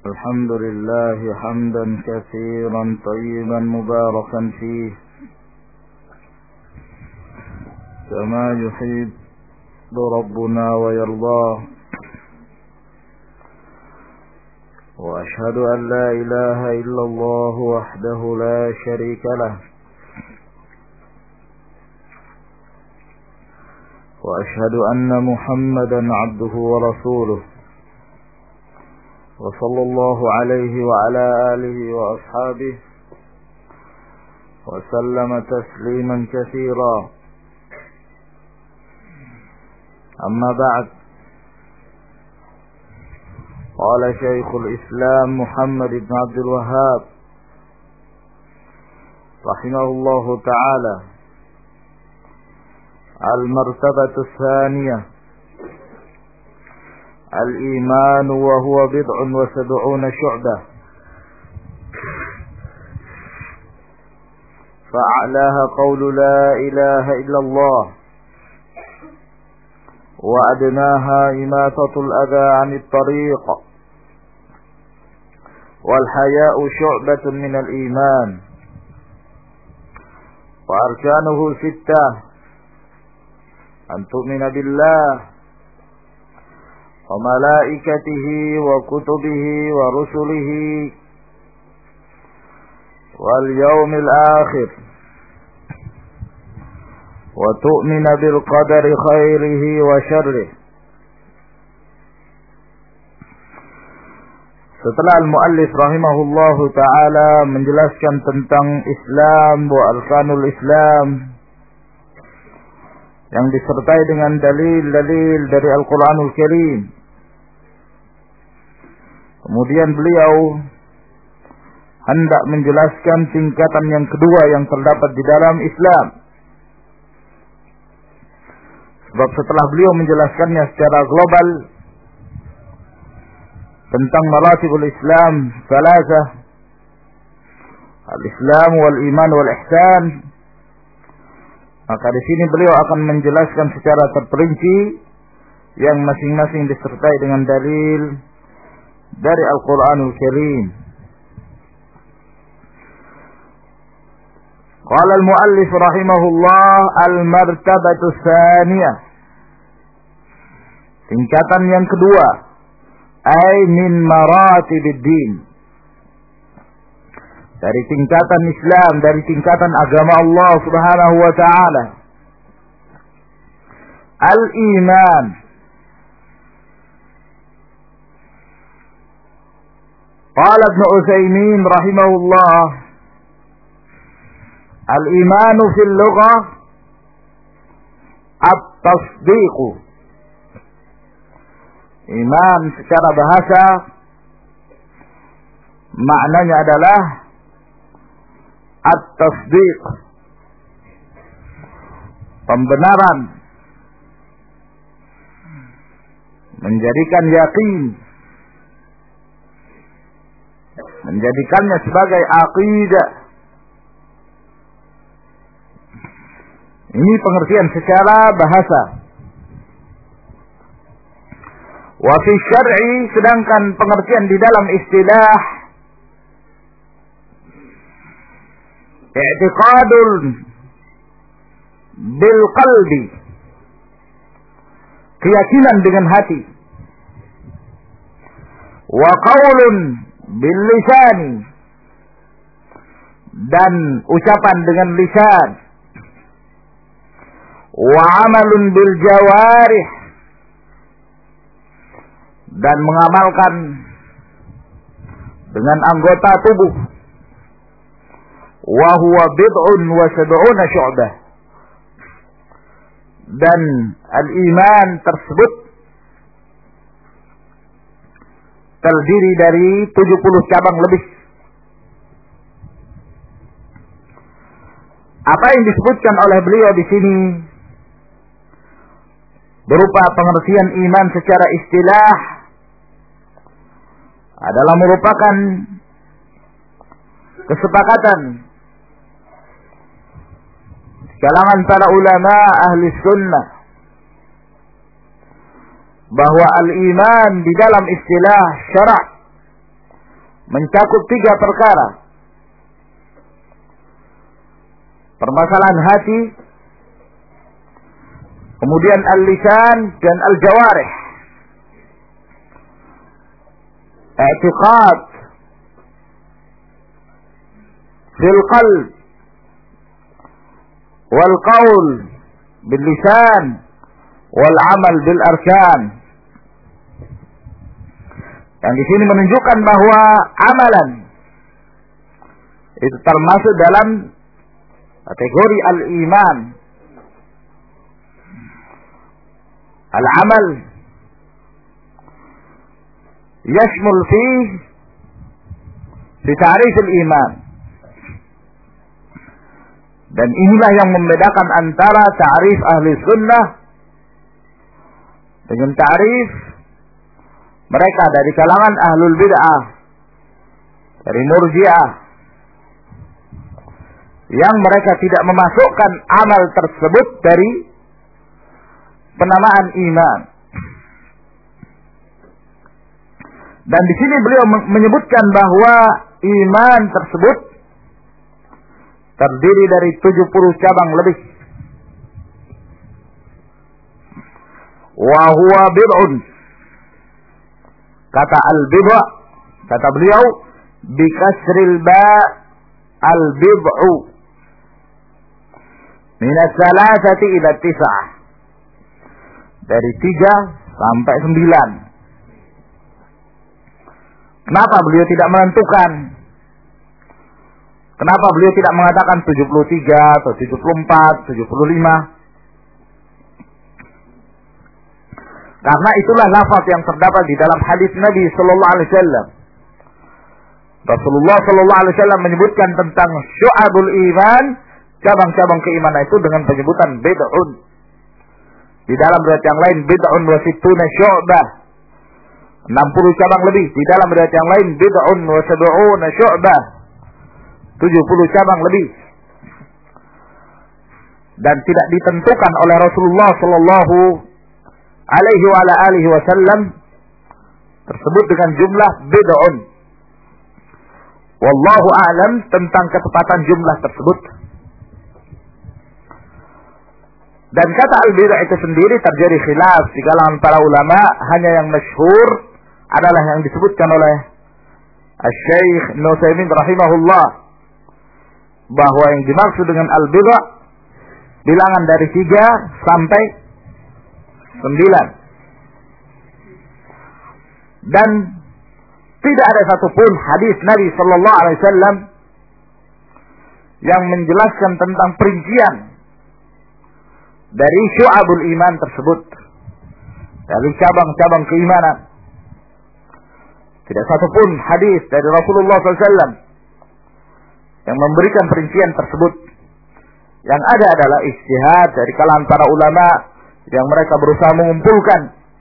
الحمد لله حمدا كثيرا طيبا مباركا فيه كما يحب ربنا ويرضاه، وأشهد أن لا إله إلا الله وحده لا شريك له، وأشهد أن محمدا عبده ورسوله، وصلى الله عليه وعلى آله وأصحابه وسلم تسليما كثيرا. أما بعد، قال شيخ الإسلام محمد بن عبد الوهاب رحمه الله تعالى: المرتبة الثانية الإيمان، وهو 70 شعبة، فأعلاها قول لا إله إلا الله، وأدناها إماتة الأذى عن الطريق، والحياء شعبة من الإيمان، وأركانه 6: أن تؤمن بالله وملائكته وكتبه ورسله واليوم الآخر، وتؤمن بالقدر خيره وشره. Setelah al-muallif rahimahullahu ta'ala menjelaskan tentang Islam wa arkanul Islam yang disertai dengan dalil-dalil dari Al-Quranul Karim, kemudian beliau hendak menjelaskan tingkatan yang kedua yang terdapat di dalam Islam. Sebab setelah beliau menjelaskannya secara global tentang maratibul Islam salasah, al-Islam wal iman wal ihsan, maka di sini beliau akan menjelaskan secara terperinci yang masing-masing disertai dengan dalil dari Al-Quranul Karim. Qala al-muallif rahimahullah: al-martabatu tsaniyah, tingkatan yang kedua, ay min maratibid din, dari tingkatan Islam, dari tingkatan agama Allah Subhanahu wa ta'ala. Al-iman, qala Ibn Utsaimin rahimahullah: al-imanu fil lughah at-tasdiq. Iman secara bahasa maknanya adalah at-tasdiq, pembenaran, menjadikan yakin, menjadikannya sebagai aqidah. Ini pengertian secara bahasa. Wa fi syar'i, sedangkan pengertian di dalam istilah, i'tiqadul bil qalbi, keyakinan dengan hati, wa qaulun bil lisani, dan ucapan dengan lisan, wa amalun bil jawarih, dan mengamalkan dengan anggota tubuh. Wa huwa 70 syu'bah, dan al-iman tersebut terdiri dari 70 cabang lebih. Apa yang disebutkan oleh beliau di sini berupa pengertian iman secara istilah adalah merupakan kesepakatan kalangan para ulama ahli sunnah bahwa al-iman di dalam istilah syara' mencakup 3 perkara. Permasalahan hati, kemudian al-lisan dan al-jawarih. I'tiqad fil qalb wal qaul bil lisan wal amal bil arkan. Yang di sini menunjukkan bahwa amalan itu termasuk dalam kategori al-iman. Al-amal yashmul fi ta'rif al-iman. Dan inilah yang membedakan antara ta'rif ahli sunnah dengan ta'rif mereka dari kalangan ahlul bid'ah, dari murji'ah, yang mereka tidak memasukkan amal tersebut dari penamaan iman. Dan di sini beliau menyebutkan bahwa iman tersebut terdiri dari 70 cabang lebih. Wa huwa bid'un. Kata al-bid'ah, kata beliau, bi kasril ba al-bid'u min as-salasati ila 9. Dari 3 sampai 9. Kenapa beliau tidak menentukan? Kenapa beliau tidak mengatakan 73 atau 74, 75? Karena itulah lafaz yang terdapat di dalam hadis Nabi sallallahu alaihi wasallam. Rasulullah sallallahu alaihi wasallam menyebutkan tentang syu'abul iman, cabang-cabang keimanan itu dengan penyebutan bid'un. Di dalam riwayat yang lain bid'un wa sittuna syu'bah. 60 cabang lebih. Di dalam riwayat yang lain bid'un wa sab'una syu'bah. 70 cabang lebih. Dan tidak ditentukan oleh Rasulullah sallallahu alaihi wa ala alihi wasallam tersebut dengan jumlah bid'un. Wallahu a'lam tentang ketepatan jumlah tersebut. Dan kata al-bid'ah itu sendiri terjadi khilaf di kalangan para ulama. Hanya yang masyhur adalah yang disebutkan oleh Asy-Syaikh Ibnu Utsaimin rahimahullah, bahwa yang dimaksud dengan al-bid'ah bilangan dari 3 sampai 9. Dan tidak ada satupun hadis Nabi sallallahu alaihi wasallam yang menjelaskan tentang perincian dari syu'abul iman tersebut, dari cabang-cabang keimanan. Tidak satupun hadis dari Rasulullah SAW yang memberikan perincian tersebut. Yang ada adalah ijtihad dari kalangan para ulama yang mereka berusaha mengumpulkan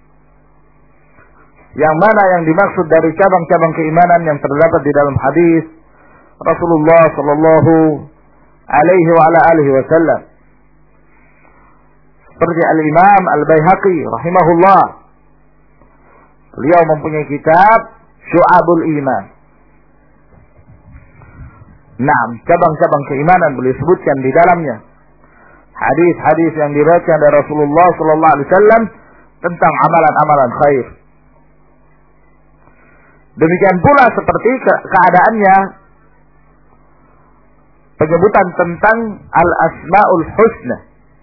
yang mana yang dimaksud dari cabang-cabang keimanan yang terdapat di dalam hadis Rasulullah sallallahu alaihi wa ala alihi wasallam. Seperti Al-Imam Al-Baihaqi rahimahullah, beliau mempunyai kitab Syu'abul Iman. Nah, cabang-cabang keimanan beliau sebutkan di dalamnya hadis-hadis yang diriwayatkan dari Rasulullah sallallahu alaihi wasallam tentang amalan-amalan khair. Demikian pula seperti keadaannya penyebutan tentang al-asmaul husna.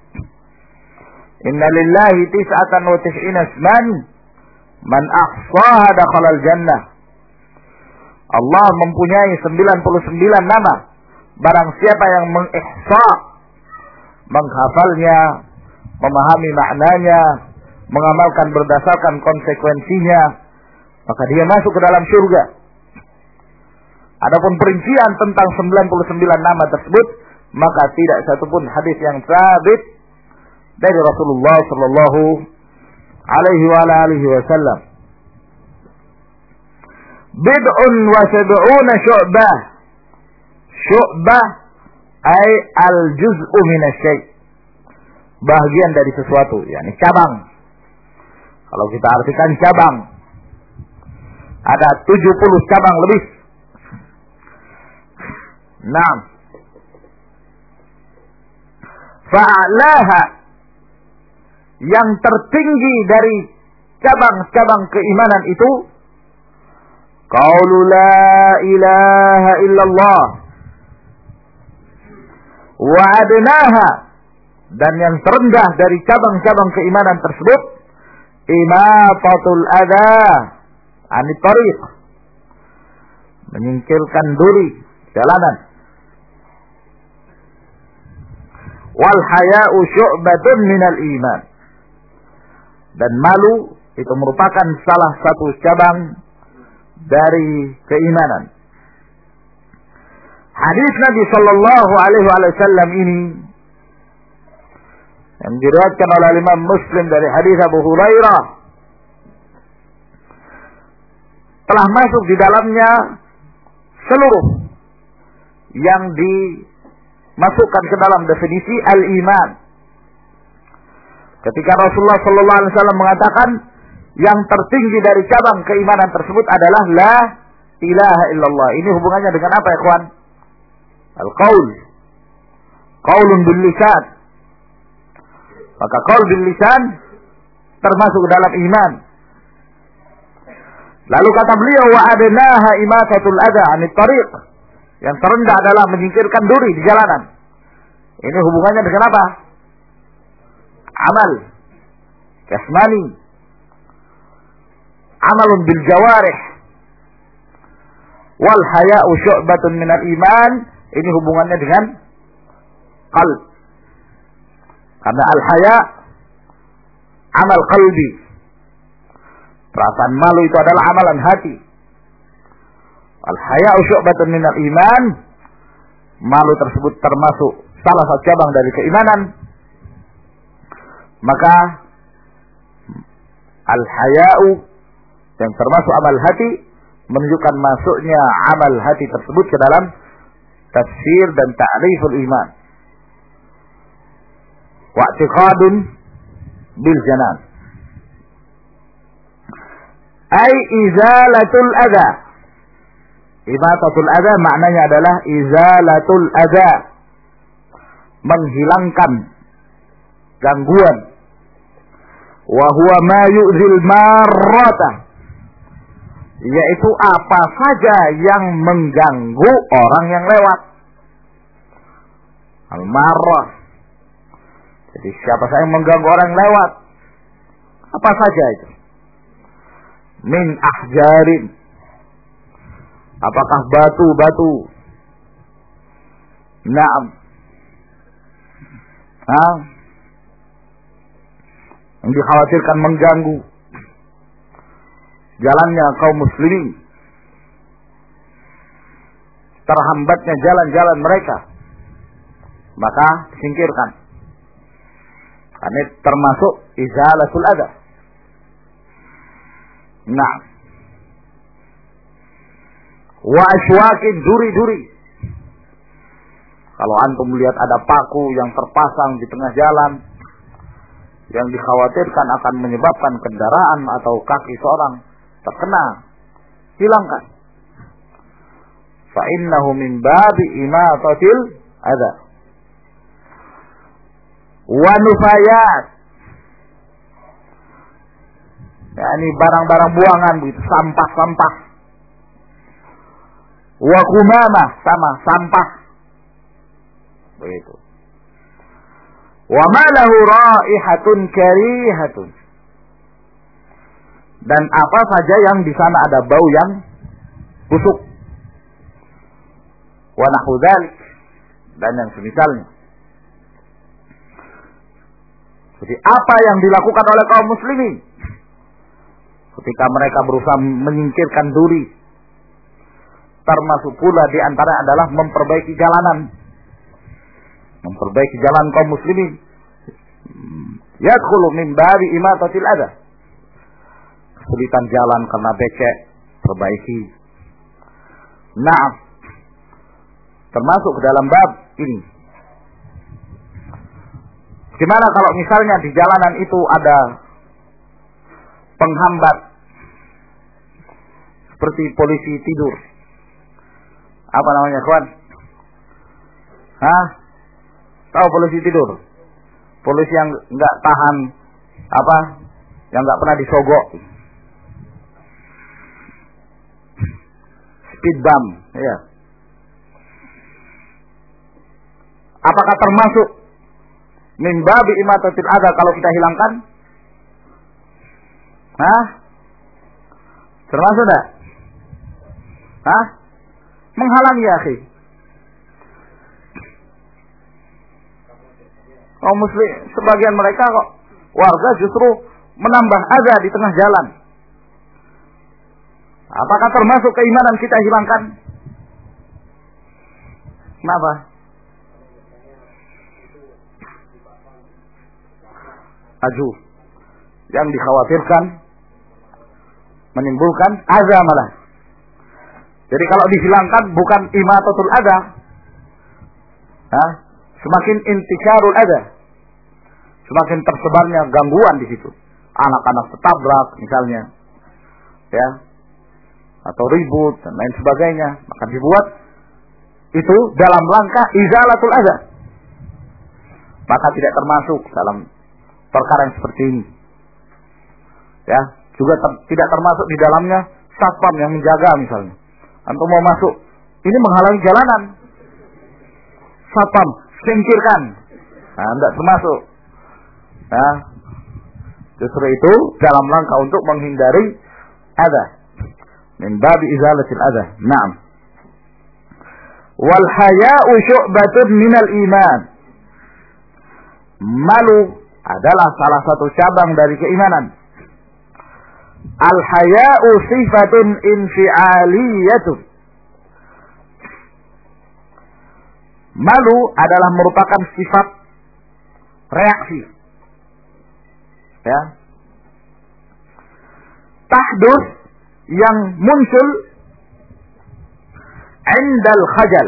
Inna lillahi tis'atan wa tis'ina isman man ahsaha dakhalal jannah. Allah mempunyai 99 nama. Barang siapa yang mengihsa, menghafalnya, memahami maknanya, mengamalkan berdasarkan konsekuensinya, maka dia masuk ke dalam surga. Adapun perincian tentang 99 nama tersebut, maka tidak satupun hadis yang sabit dari Rasulullah sallallahu alaihi wa alihi wasallam. Bid'un wa sab'una syu'bah. Syu'bah ay al-juz'u minasyai'. Bagian dari sesuatu, yakni cabang. Kalau kita artikan cabang, ada 70 cabang lebih Naam. Fa'alaha, yang tertinggi dari cabang-cabang keimanan itu qaulu la ilaha illallah, wa adnaha, dan yang terendah dari cabang-cabang keimanan tersebut imatatul adha anit tariq, menyingkirkan duri jalanan. Wal haya'u syu'batun minal iman, dan malu itu merupakan salah satu cabang dari keimanan. Hadis Nabi sallallahu alaihi wasallam ini yang diriwayatkan oleh Imam Muslim dari hadis Abu Hurairah telah masuk di dalamnya seluruh yang dimasukkan ke dalam definisi al-iman. Ketika Rasulullah sallallahu alaihi wasallam mengatakan yang tertinggi dari cabang keimanan tersebut adalah la ilaha illallah. Ini hubungannya dengan apa, ikhwan? Al-qaul. Qaulun bil lisan. Maka qaul bil lisan termasuk dalam iman. Lalu kata beliau, wa adnaha imatatul adha anit tariq. Yang terendah adalah menyingkirkan duri di jalanan. Ini hubungannya dengan apa? Amal jasmani, amalun bil jawarih. Wal haya'u syu'batun minal iman, ini hubungannya dengan qalb. Karena al-haya amal qalbi. Perasaan malu itu adalah amalan hati. Al-haya'u syu'batun minal iman, malu tersebut termasuk salah satu cabang dari keimanan. Maka al-haya'u yang termasuk amal hati menunjukkan masuknya amal hati tersebut ke dalam tafsir dan ta'riful iman. Wa'tiqadun bil janan, ay izalatul adha. Imatatul adha maknanya adalah izalatul adha, menghilangkan gangguan. Wa huwa ma yu'zil marrata, yaitu apa saja yang mengganggu orang yang lewat. Al-marrah, jadi siapa saja yang mengganggu orang lewat, apa saja itu. Min ahjarin, apakah batu-batu. Naam. Yang dikhawatirkan mengganggu jalannya kaum muslimin, terhambatnya jalan-jalan mereka, maka disingkirkan. Karena termasuk izalatul adha. Nah, wa aswakin, duri-duri. Kalau antum melihat ada paku yang terpasang di tengah jalan yang dikhawatirkan akan menyebabkan kendaraan atau kaki seorang terkena, hilangkan. Fa innahu min babi imatatil adha. Wa nufayat, yakni barang-barang buangan begitu, sampah-sampah. Wa kumamah, sama sampah. Begitu. Wa ma lahu raihatun karihatun, dan apa saja yang di sana ada bau yang busuk. Wa nahu dzalik, dan yang semisalnya. Jadi apa yang dilakukan oleh kaum muslimin ketika mereka berusaha menyingkirkan duri, termasuk pula di antara adalah memperbaiki jalanan. Memperbaiki jalan kaum muslimin. Yadkhulu min babi imatatil adha. Kesulitan jalan karena becek, perbaiki. Nah, termasuk ke dalam bab ini. Gimana kalau misalnya di jalanan itu ada penghambat, seperti polisi tidur. Apa namanya, kawan? Hah? Tahu polisi tidur? Polisi yang nggak tahan apa? Yang nggak pernah disogok. Speed bump, ya. Apakah termasuk min babi imatatil adza kalau kita hilangkan? Hah? Termasuk enggak? Hah? Menghalangi ya, akhi. Kaum muslim, sebagian mereka kok warga justru menambah adza di tengah jalan. Apakah termasuk keimanan kita hilangkan? Kenapa? Aju. Yang dikhawatirkan menimbulkan adza malah. Jadi kalau dihilangkan bukan imatatul adza. Semakin intisyarul adza. Semakin tersebarnya gangguan di situ. Anak-anak tertabrak misalnya. Ya. Atau ribut dan lain sebagainya. Maka dibuat itu dalam rangka izalatul adza. Maka tidak termasuk dalam perkara yang seperti ini. Ya, juga tidak termasuk di dalamnya satpam yang menjaga misalnya. Antum mau masuk, ini menghalangi jalanan. Satpam, singkirkan. Nah, tidak termasuk. Nah, justru itu dalam rangka untuk menghindari adza. Min babi izalatil adza. Naam. Wal haya'u syu'batun minal iman. Malu adalah salah satu cabang dari keimanan. Al-haya'u sifatun infi'aliyatun. Malu adalah merupakan sifat reaksi. Ya. Tahdus yang muncul indal khajal.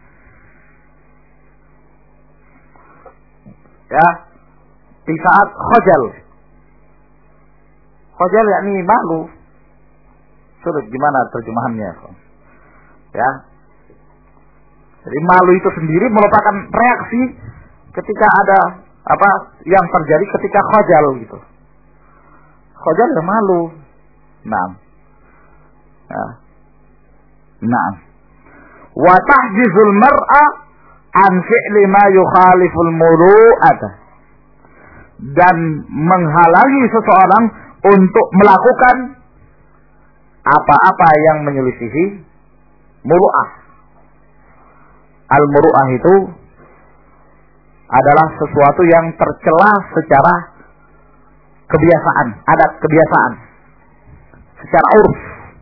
Ya. Di saat khajal. Khajal yakni malu. Sulit gimana terjemahannya? Ya. Jadi malu itu sendiri merupakan reaksi ketika ada apa yang terjadi ketika khajal gitu. Khajal ya malu. Naam. Ya. Naam. Wa tahjizul mar'a an fi'li ma yukhaliful muru'ata. Dan menghalangi seseorang untuk melakukan apa-apa yang menyelisihi muru'ah. Al-muru'ah itu adalah sesuatu yang tercela secara kebiasaan, adat kebiasaan, secara urf.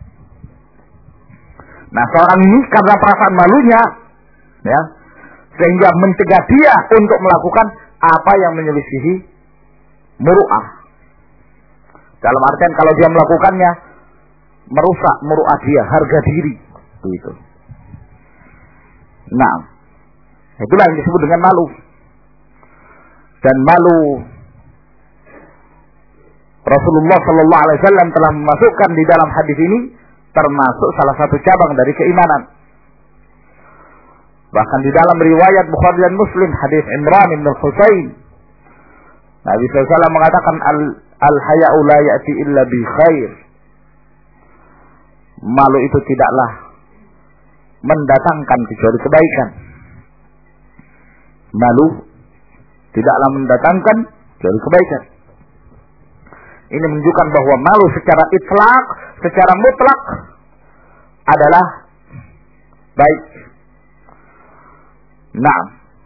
Nah, seorang ini karena perasaan malunya, ya, sehingga mencegah dia untuk melakukan apa yang menyelisihi muru'ah. Dalam artian kalau dia melakukannya merusak muru'ah dia, harga diri, itu. Nah, itulah yang disebut dengan malu. Dan malu Rasulullah sallallahu alaihi wasallam telah memasukkan di dalam hadis ini termasuk salah satu cabang dari keimanan. Bahkan di dalam riwayat Bukhari dan Muslim hadis Imran bin Husain, Nabi SAW mengatakan al-haya'u la ya'ti illa bi khair. Malu itu tidaklah mendatangkan kecuali kebaikan. Malu tidaklah mendatangkan kecuali kebaikan. Ini menunjukkan bahwa malu secara itlaq, secara mutlak adalah baik. Nah,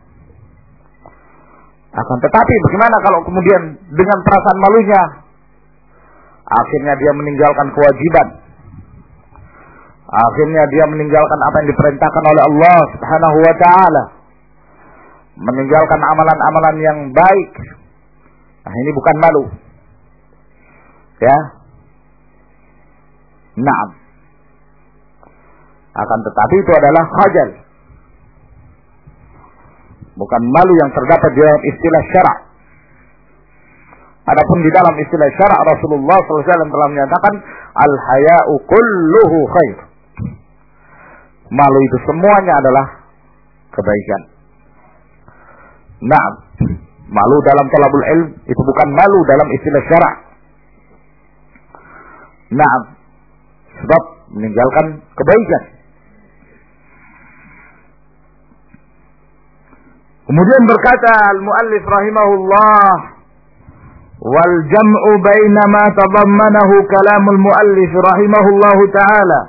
akan tetapi bagaimana kalau kemudian dengan perasaan malunya akhirnya dia meninggalkan kewajiban, akhirnya dia meninggalkan apa yang diperintahkan oleh Allah Subhanahu wa taala, meninggalkan amalan-amalan yang baik. Nah, ini bukan malu. Ya. Naam. Akan tetapi itu adalah khajal. Bukan malu yang terdapat di dalam istilah syara'. Adapun di dalam istilah syara' Rasulullah SAW telah menyatakan al-haya'u kulluhu khair. Malu itu semuanya adalah kebaikan. Nah, malu dalam talabul ilm itu bukan malu dalam istilah syara'. Nah, sebab meninggalkan kebaikan. Kemudian berkata al-muallif rahimahullah, wal jam'u baina ma tadammanahu kalamul muallif rahimahullahu taala.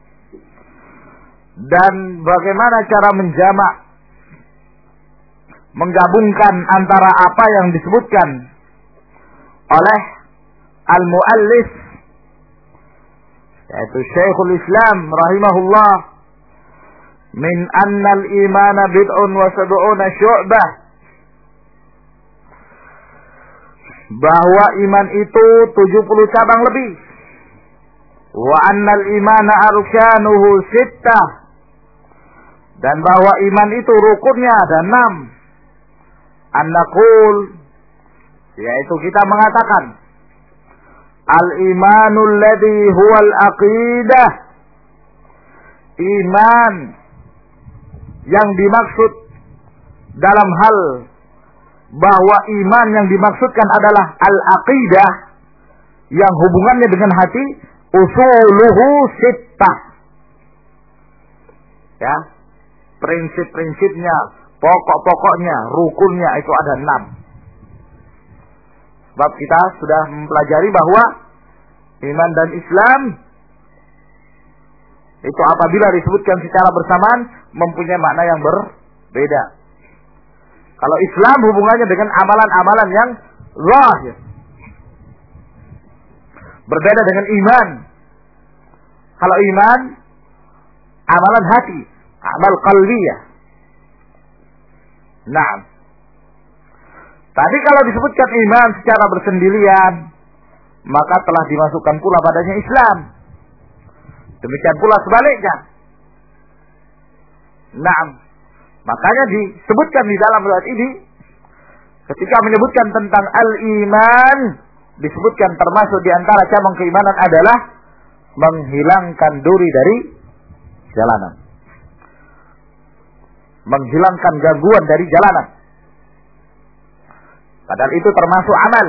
Dan bagaimana cara menjamak, menggabungkan antara apa yang disebutkan oleh al-muallif, yaitu Syekhul Islam rahimahullah, min anna al-iman bid'un wa sab'una syu'bah, bahwa iman itu 70 cabang lebih. Wa anna al-iman arkanuhu sittah, dan bahwa iman itu rukunnya ada 6. An-naqul, yaitu kita mengatakan, al-imanul ladzi huwal aqidah, iman yang dimaksud dalam hal bahwa iman yang dimaksudkan adalah al-aqidah yang hubungannya dengan hati, usuluhu sittah. Ya, prinsip-prinsipnya, pokok-pokoknya, rukunnya itu ada 6. Sebab kita sudah mempelajari bahwa iman dan Islam itu apabila disebutkan secara bersamaan mempunyai makna yang berbeda. Kalau Islam hubungannya dengan amalan-amalan yang zahir, berbeda dengan iman. Kalau iman, amalan hati, amal qalbiyah. Nah, tadi kalau disebutkan iman secara bersendirian, maka telah dimasukkan pula padanya Islam. Demikian pula sebaliknya. Nah, makanya disebutkan di dalam ayat ini, ketika menyebutkan tentang al-iman, disebutkan termasuk di antara cabang keimanan adalah menghilangkan duri dari jalanan, menghilangkan gangguan dari jalanan. Padahal itu termasuk amal.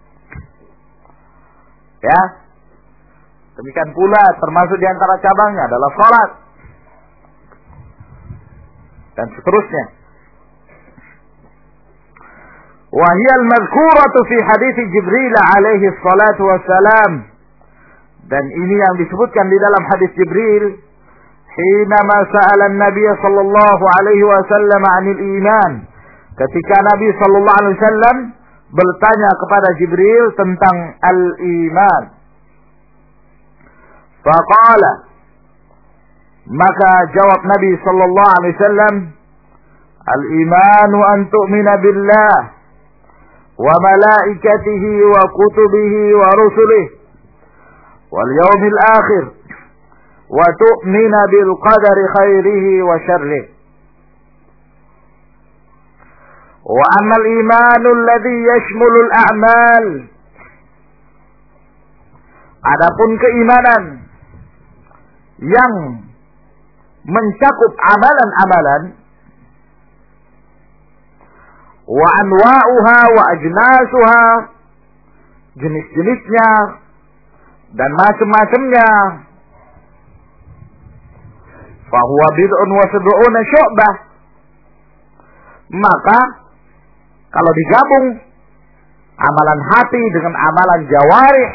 Ya. Demikian pula termasuk di antara cabangnya adalah salat. Dan seterusnya. Wa hiya al-madhkuratu fi hadits Jibril alaihi salatu wassalam. Dan ini yang disebutkan di dalam hadis Jibril, hinama sa'ala an-nabiy sallallahu alaihi wasallam 'anil iman. Ketika Nabi sallallahu alaihi wasallam bertanya kepada Jibril tentang al-iman. Faqala, maka jawab Nabi sallallahu alaihi wasallam, al-imanu an tu'mina billah wa malaikatihi wa kutubihi wa rusulihi wal yawmil akhir wa tu'mina bil qadari khairihi wa syarrihi. Wa amal imanu alladhi yashmulul a'mal, adapun keimanan yang mencakup amalan-amalan, wa anwa'uha wa ajnasuha, jenis-jenisnya dan macam-macamnya, fahuwa bid'un wa sab'una syu'bah, maka kalau digabung amalan hati dengan amalan jawarih,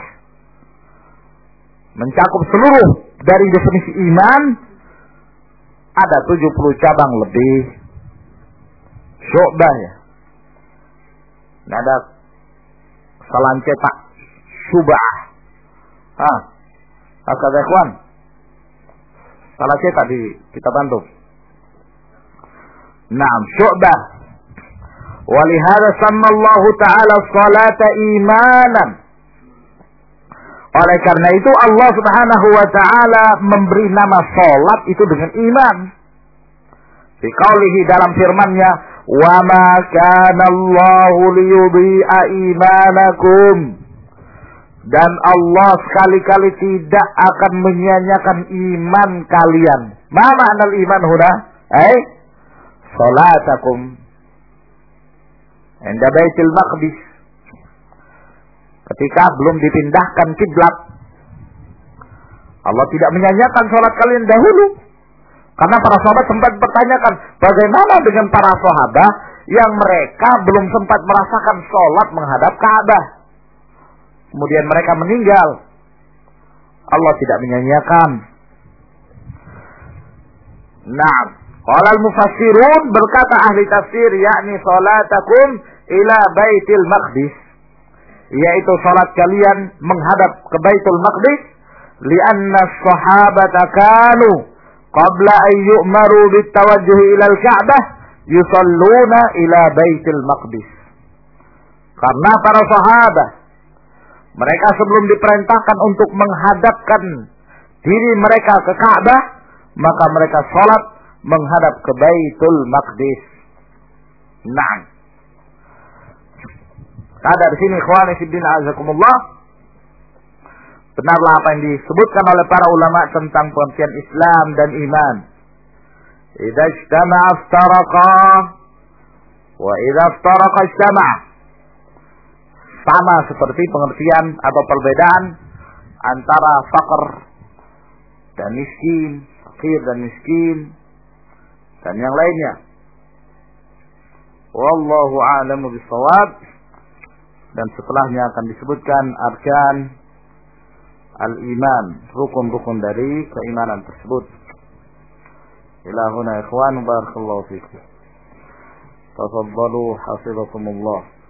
mencakup seluruh dari definisi iman, ada 70 cabang lebih syu'bah ya. Ini ada salam cetak syubah. Akad ikhwan, salah cetak di kitab antum. Naam, syu'bah. Walihada sama Allah Ta'ala salata imanan. Oleh karena itu Allah Subhanahu wa Ta'ala memberi nama salat itu dengan iman. Fi qaulihi, dalam firman-Nya, wa ma kana Allahu liyudhi'a imanakum, dan Allah sekali-kali tidak akan menyia-nyiakan iman kalian. Ma ma'nal iman huna? Salatakum. inda Baitul Maqdis, ketika belum dipindahkan kiblat. Allah tidak menyanyiakan salat kalian dahulu. Karena para sahabat sempat bertanyakan, bagaimana dengan para sahabat yang mereka belum sempat merasakan salat menghadap Ka'bah, kemudian mereka meninggal. Allah tidak menyanyiakan. Naam, qala al-mufassirun, berkata ahli tafsir, yakni salatakum ila Baitul Maqdis, yaitu salat kalian menghadap ke Baitul Maqdis, lianna as-sahabata kanu qabla an yu'maru bitawajjuh ila al-Ka'bah yusalluna ila Baitul Maqdis. Karena para sahabat, mereka sebelum diperintahkan untuk menghadapkan diri mereka ke Ka'bah, maka mereka salat menghadap ke Baitul Maqdis. Naam. Ada di sini ikhwani fillah azakumullah, benarlah apa yang disebutkan oleh para ulama tentang pengertian Islam dan iman. Idza ijtama'a iftaraqa wa idza iftaraqa ijtama'a. Sama seperti pengertian atau perbedaan antara fakir dan miskin, fakir dan miskin, dan yang lainnya. Wallahu a'lamu bishawab. Dan setelahnya akan disebutkan arkan al-iman, rukun-rukun dari keimanan tersebut. Ila huna ikhwan, barakallahu fikum. Tafaddalu hafizakumullah.